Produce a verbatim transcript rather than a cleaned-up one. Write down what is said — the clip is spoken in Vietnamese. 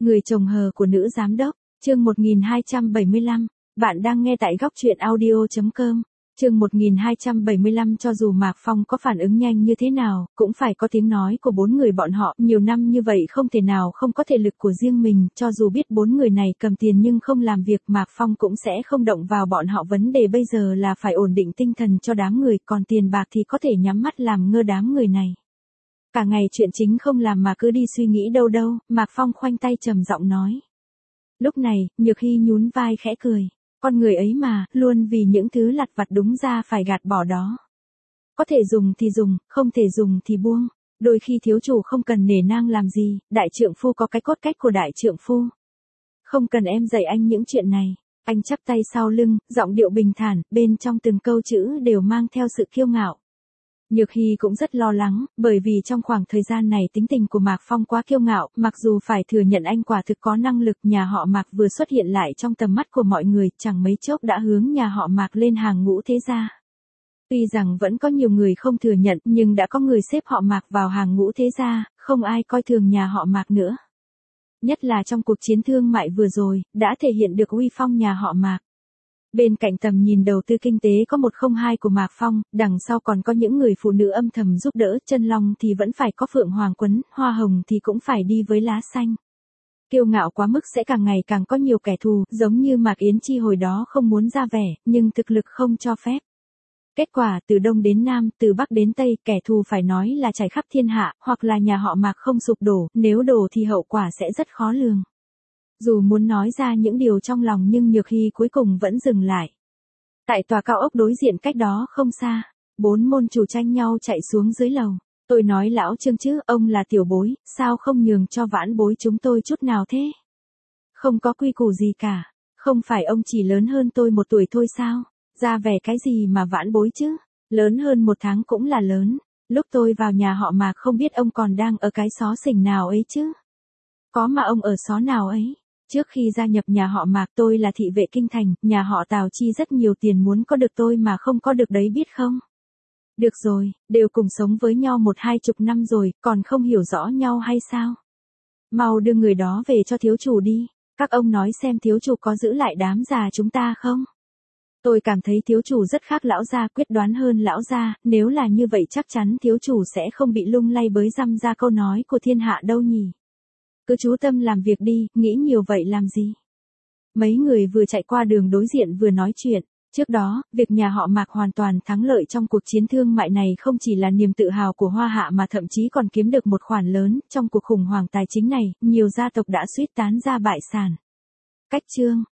Người chồng hờ của nữ giám đốc, chương một nghìn hai trăm bảy mươi lăm, bạn đang nghe tại góc truyện audio chấm com. Chương một nghìn hai trăm bảy mươi lăm cho dù Mạc Phong có phản ứng nhanh như thế nào, cũng phải có tiếng nói của bốn người bọn họ, nhiều năm như vậy không thể nào không có thể lực của riêng mình, cho dù biết bốn người này cầm tiền nhưng không làm việc, Mạc Phong cũng sẽ không động vào bọn họ, vấn đề bây giờ là phải ổn định tinh thần cho đám người, còn tiền bạc thì có thể nhắm mắt làm ngơ đám người này. Cả ngày chuyện chính không làm mà cứ đi suy nghĩ đâu đâu, Mạc Phong khoanh tay trầm giọng nói. Lúc này, Nhược Hy nhún vai khẽ cười. Con người ấy mà, luôn vì những thứ lặt vặt đúng ra phải gạt bỏ đó. Có thể dùng thì dùng, không thể dùng thì buông. Đôi khi thiếu chủ không cần nể nang làm gì, đại trượng phu có cái cốt cách của đại trượng phu. Không cần em dạy anh những chuyện này. Anh chắp tay sau lưng, giọng điệu bình thản, bên trong từng câu chữ đều mang theo sự kiêu ngạo. Nhược Hy cũng rất lo lắng, bởi vì trong khoảng thời gian này tính tình của Mạc Phong quá kiêu ngạo, mặc dù phải thừa nhận anh quả thực có năng lực, nhà họ Mạc vừa xuất hiện lại trong tầm mắt của mọi người, chẳng mấy chốc đã hướng nhà họ Mạc lên hàng ngũ thế gia. Tuy rằng vẫn có nhiều người không thừa nhận, nhưng đã có người xếp họ Mạc vào hàng ngũ thế gia, không ai coi thường nhà họ Mạc nữa. Nhất là trong cuộc chiến thương mại vừa rồi, đã thể hiện được uy phong nhà họ Mạc. Bên cạnh tầm nhìn đầu tư kinh tế có một không hai của Mạc Phong, đằng sau còn có những người phụ nữ âm thầm giúp đỡ, chân long thì vẫn phải có phượng hoàng quấn, hoa hồng thì cũng phải đi với lá xanh. Kiêu ngạo quá mức sẽ càng ngày càng có nhiều kẻ thù, giống như Mạc Yến Chi hồi đó không muốn ra vẻ, nhưng thực lực không cho phép. Kết quả từ Đông đến Nam, từ Bắc đến Tây, kẻ thù phải nói là trải khắp thiên hạ, hoặc là nhà họ Mạc không sụp đổ, nếu đổ thì hậu quả sẽ rất khó lường. Dù muốn nói ra những điều trong lòng nhưng Nhược Hy cuối cùng vẫn dừng lại. Tại tòa cao ốc đối diện cách đó không xa, bốn môn chủ tranh nhau chạy xuống dưới lầu. Tôi nói lão Trương chứ, ông là tiểu bối, sao không nhường cho vãn bối chúng tôi chút nào thế? Không có quy củ gì cả, không phải ông chỉ lớn hơn tôi một tuổi thôi sao? Ra vẻ cái gì mà vãn bối chứ? Lớn hơn một tháng cũng là lớn. Lúc tôi vào nhà họ Mạc không biết ông còn đang ở cái xó xỉnh nào ấy chứ? Có mà ông ở xó nào ấy? Trước khi gia nhập nhà họ Mạc tôi là thị vệ kinh thành, nhà họ Tào chi rất nhiều tiền muốn có được tôi mà không có được đấy biết không? Được rồi, đều cùng sống với nhau một hai chục năm rồi, còn không hiểu rõ nhau hay sao? Mau đưa người đó về cho thiếu chủ đi, các ông nói xem thiếu chủ có giữ lại đám già chúng ta không? Tôi cảm thấy thiếu chủ rất khác lão gia, quyết đoán hơn lão gia, nếu là như vậy chắc chắn thiếu chủ sẽ không bị lung lay bới răm ra câu nói của thiên hạ đâu nhỉ? Cứ chú tâm làm việc đi, nghĩ nhiều vậy làm gì? Mấy người vừa chạy qua đường đối diện vừa nói chuyện. Trước đó, việc nhà họ Mạc hoàn toàn thắng lợi trong cuộc chiến thương mại này không chỉ là niềm tự hào của Hoa Hạ mà thậm chí còn kiếm được một khoản lớn. Trong cuộc khủng hoảng tài chính này, nhiều gia tộc đã suýt tán ra bại sản. Cách chương,